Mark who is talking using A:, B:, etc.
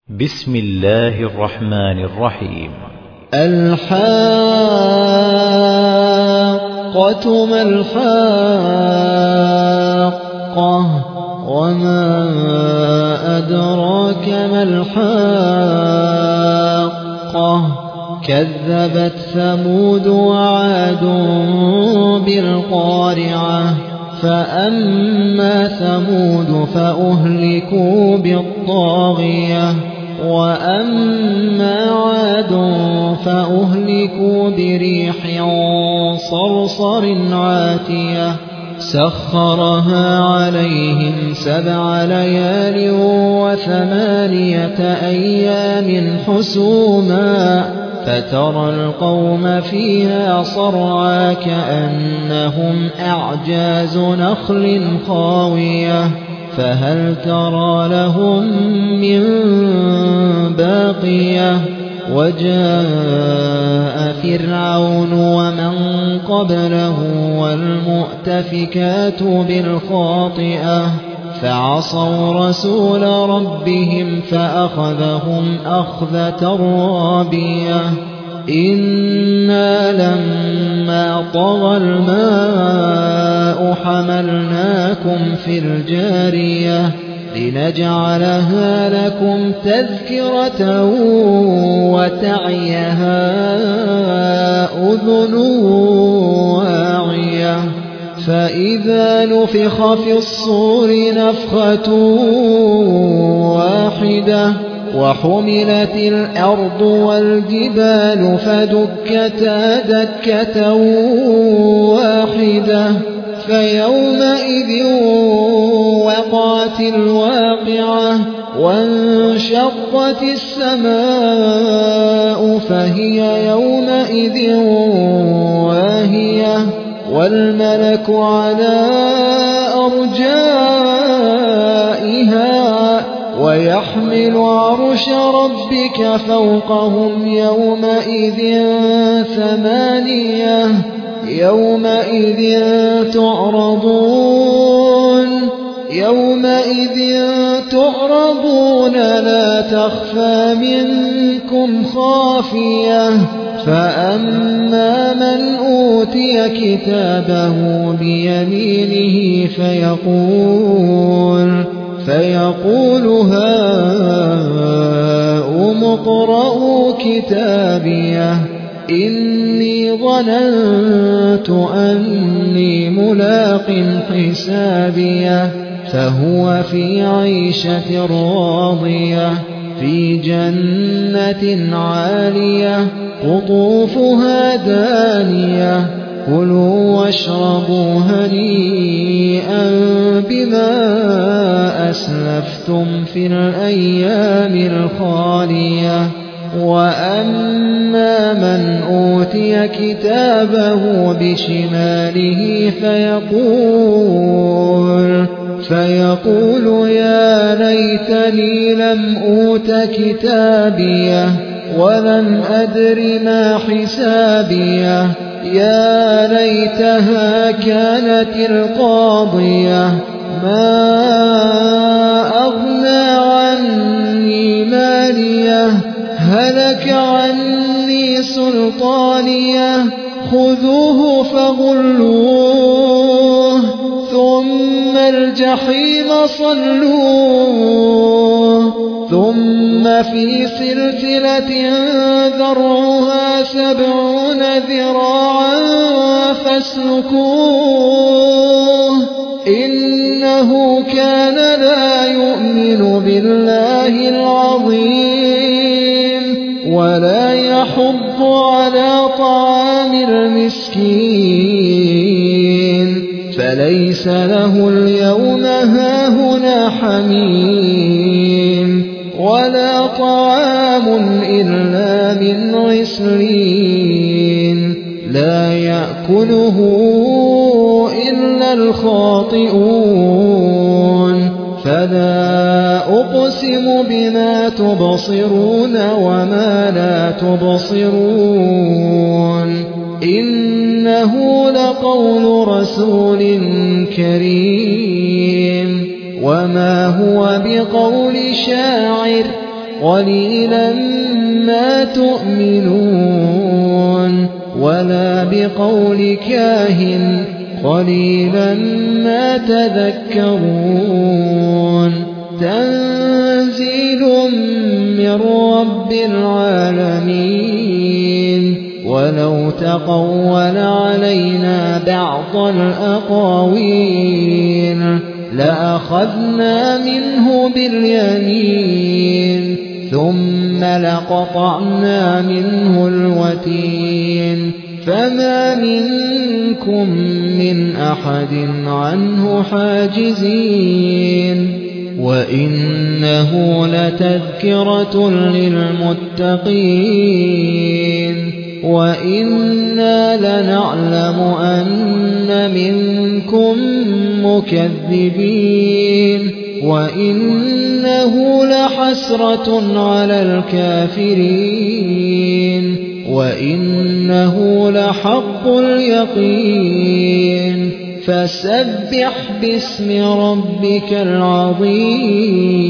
A: بسم الله الرحمن الرحيم.
B: الحاقة ما الحاقة وما أدراك ما الحاقة كذبت ثمود وعاد بالقارعة فأما ثمود فأهلكوا بالطاغية وأما عاد فأهلكوا بريح صرصر عاتية سخرها عليهم 7 ليال و8 أيام حسوما فترى القوم فيها صرعى كأنهم أعجاز نخل خاوية فهل ترى لهم من باقية وجاء فرعون ومن قبله والمؤتفكات بالخاطئة فعصوا رسول ربهم فأخذهم أخذة رابية إنا لما طغى الماء حملناكم في الجارية لنجعلها لكم تذكرة وتعيها أذن واعية فإذا نفخ في الصور نفخة واحدة وحملت الأرض والجبال فدكتا دكة واحدة فيومئذ وقعت الواقعة وانشقت السماء فهي يومئذ واهية والملك على أرجائها ويحمل عرش ربك فوقهم يومئذ 8 يومئذ تعرضون لا تخفى منكم خافية فأما من أوتي كتابه بيمينه فيقول هاؤم اقرءوا كتابيه إني ظننت أني ملاق حسابيه فهو في عيشة راضية في جنة عالية قطوفها دانية كلوا واشربوا هنيئا بما أسلفتم في الأيام الخالية وأما من أوتي كتابه بشماله فيقول يا ليتني لم أوت كتابيه ولم أدر ما حسابيه يا ليتها كانت القاضية ما أغنى عني ماليه هلك عني سلطانيه خذوه فغلوه ثم الجحيم صلوه ثم في سلسلة ذرعها 70 ذراعا فاسلكوه إنه كان لا يؤمن بالله العظيم ولا يحض على طعام المسكين فليس له اليوم هاهنا حميم ولا طعام إلا من غسلين لا يأكله إلا الخاطئون فلا أقسم بما تبصرون وما لا تبصرون إنه لقول رسول كريم وما هو بقول شاعر قليلا ما تؤمنون ولا بقول كاهن قليلا ما تذكرون تنزيل من رب العالمين ولو تقول علينا بعض الأقاويل لأخذنا منه باليمين ثم لقطعنا منه الوتين فما منكم من أحد عنه حاجزين وإنه لتذكرة للمتقين وإنا لنعلم أن منكم مكذبين وإنه لحسرة على الكافرين وإنه لحق اليقين فسبح باسم ربك العظيم